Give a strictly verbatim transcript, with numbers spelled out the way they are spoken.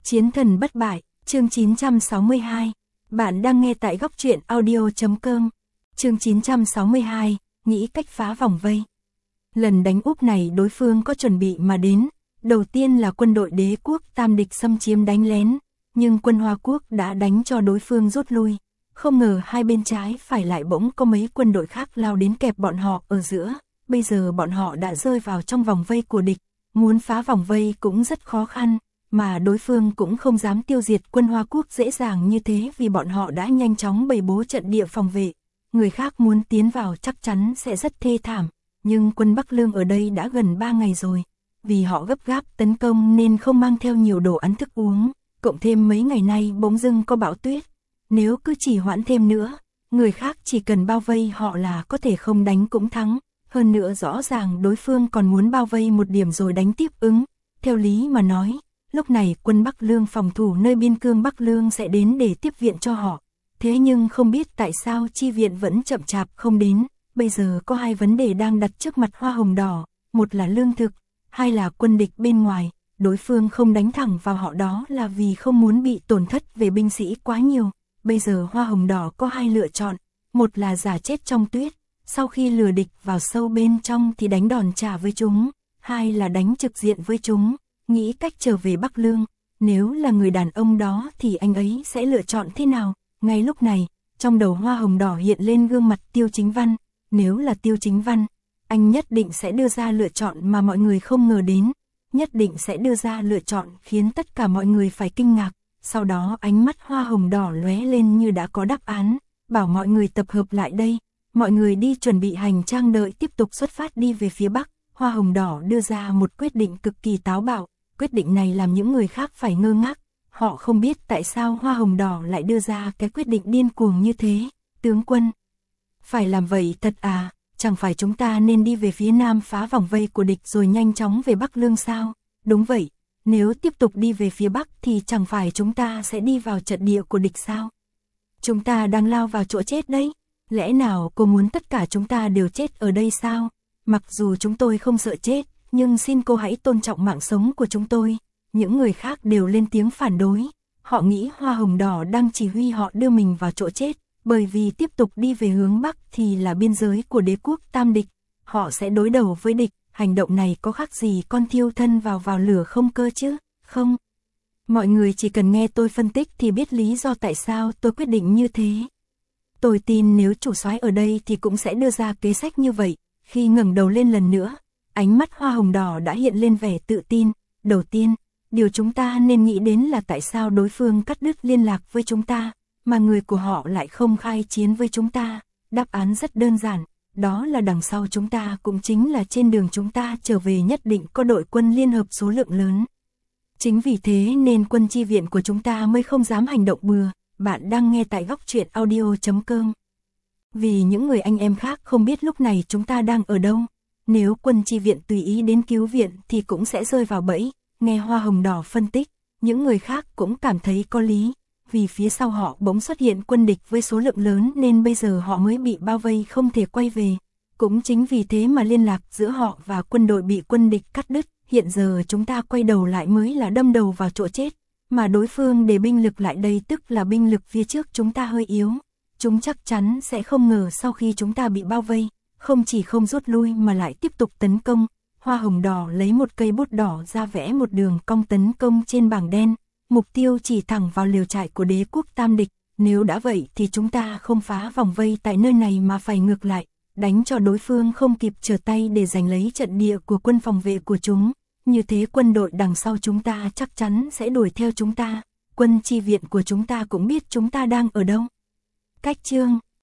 Chiến thần bất bại, chương chín trăm sáu mươi hai. Bạn đang nghe tại góc truyện audio chấm com. Chương chín trăm sáu mươi hai, nghĩ cách phá vòng vây. Lần đánh úp này đối phương có chuẩn bị mà đến, đầu tiên là quân đội đế quốc Tam địch xâm chiếm đánh lén, nhưng quân Hoa quốc đã đánh cho đối phương rút lui. Không ngờ hai bên trái phải lại bỗng có mấy quân đội khác lao đến kẹp bọn họ ở giữa, bây giờ bọn họ đã rơi vào trong vòng vây của địch, muốn phá vòng vây cũng rất khó khăn. Mà đối phương cũng không dám tiêu diệt quân Hoa quốc dễ dàng như thế vì bọn họ đã nhanh chóng bày bố trận địa phòng vệ. Người khác muốn tiến vào chắc chắn sẽ rất thê thảm, nhưng quân Bắc Lương ở đây đã gần ba ngày rồi. Vì họ gấp gáp tấn công nên không mang theo nhiều đồ ăn thức uống, cộng thêm mấy ngày nay bỗng dưng có bão tuyết. Nếu cứ chỉ hoãn thêm nữa, người khác chỉ cần bao vây họ là có thể không đánh cũng thắng. Hơn nữa rõ ràng đối phương còn muốn bao vây một điểm rồi đánh tiếp ứng. Theo lý mà nói, lúc này quân Bắc Lương phòng thủ nơi biên cương Bắc Lương sẽ đến để tiếp viện cho họ. Thế nhưng không biết tại sao chi viện vẫn chậm chạp không đến. Bây giờ có hai vấn đề đang đặt trước mặt Hoa Hồng Đỏ, một là lương thực, hai là quân địch bên ngoài. Đối phương không đánh thẳng vào họ đó là vì không muốn bị tổn thất về binh sĩ quá nhiều. Bây giờ Hoa Hồng Đỏ có hai lựa chọn, một là giả chết trong tuyết, sau khi lừa địch vào sâu bên trong thì đánh đòn trả với chúng, hai là đánh trực diện với chúng, nghĩ cách trở về Bắc Lương. Nếu là người đàn ông đó thì anh ấy sẽ lựa chọn thế nào? Ngay lúc này, trong đầu Hoa Hồng Đỏ hiện lên gương mặt Tiêu Chính Văn. Nếu là Tiêu Chính Văn, anh nhất định sẽ đưa ra lựa chọn mà mọi người không ngờ đến, nhất định sẽ đưa ra lựa chọn khiến tất cả mọi người phải kinh ngạc. Sau đó ánh mắt Hoa Hồng Đỏ lóe lên như đã có đáp án, bảo mọi người tập hợp lại đây. Mọi người đi chuẩn bị hành trang đợi tiếp tục xuất phát đi về phía Bắc. Hoa Hồng Đỏ đưa ra một quyết định cực kỳ táo bạo, quyết định này làm những người khác phải ngơ ngác. Họ không biết tại sao Hoa Hồng Đỏ lại đưa ra cái quyết định điên cuồng như thế. Tướng quân, phải làm vậy thật à, chẳng phải chúng ta nên đi về phía Nam phá vòng vây của địch rồi nhanh chóng về Bắc Lương sao? Đúng vậy, nếu tiếp tục đi về phía Bắc thì chẳng phải chúng ta sẽ đi vào trận địa của địch sao? Chúng ta đang lao vào chỗ chết đấy. Lẽ nào cô muốn tất cả chúng ta đều chết ở đây sao? Mặc dù chúng tôi không sợ chết, nhưng xin cô hãy tôn trọng mạng sống của chúng tôi. Những người khác đều lên tiếng phản đối. Họ nghĩ Hoa Hồng Đỏ đang chỉ huy họ đưa mình vào chỗ chết, bởi vì tiếp tục đi về hướng Bắc thì là biên giới của đế quốc Tam địch. Họ sẽ đối đầu với địch, hành động này có khác gì con thiêu thân vào vào lửa không cơ chứ? Không. Mọi người chỉ cần nghe tôi phân tích thì biết lý do tại sao tôi quyết định như thế. Tôi tin nếu chủ soái ở đây thì cũng sẽ đưa ra kế sách như vậy. Khi ngẩng đầu lên lần nữa, ánh mắt Hoa Hồng Đỏ đã hiện lên vẻ tự tin. Đầu tiên, điều chúng ta nên nghĩ đến là tại sao đối phương cắt đứt liên lạc với chúng ta, mà người của họ lại không khai chiến với chúng ta. Đáp án rất đơn giản, đó là đằng sau chúng ta cũng chính là trên đường chúng ta trở về nhất định có đội quân liên hợp số lượng lớn. Chính vì thế nên quân chi viện của chúng ta mới không dám hành động bừa. Bạn đang nghe tại góc truyện audio chấm com. Vì những người anh em khác không biết lúc này chúng ta đang ở đâu. Nếu quân chi viện tùy ý đến cứu viện thì cũng sẽ rơi vào bẫy. Nghe Hoa Hồng Đỏ phân tích, những người khác cũng cảm thấy có lý. Vì phía sau họ bỗng xuất hiện quân địch với số lượng lớn nên bây giờ họ mới bị bao vây không thể quay về. Cũng chính vì thế mà liên lạc giữa họ và quân đội bị quân địch cắt đứt. Hiện giờ chúng ta quay đầu lại mới là đâm đầu vào chỗ chết. Mà đối phương để binh lực lại đây tức là binh lực phía trước chúng ta hơi yếu. Chúng chắc chắn sẽ không ngờ sau khi chúng ta bị bao vây, không chỉ không rút lui mà lại tiếp tục tấn công. Hoa Hồng Đỏ lấy một cây bút đỏ ra vẽ một đường cong tấn công trên bảng đen. Mục tiêu chỉ thẳng vào liều trại của đế quốc Tam địch. Nếu đã vậy thì chúng ta không phá vòng vây tại nơi này mà phải ngược lại, đánh cho đối phương không kịp trở tay để giành lấy trận địa của quân phòng vệ của chúng. Như thế quân đội đằng sau chúng ta chắc chắn sẽ đuổi theo chúng ta. Quân chi viện của chúng ta cũng biết chúng ta đang ở đâu. Cách chương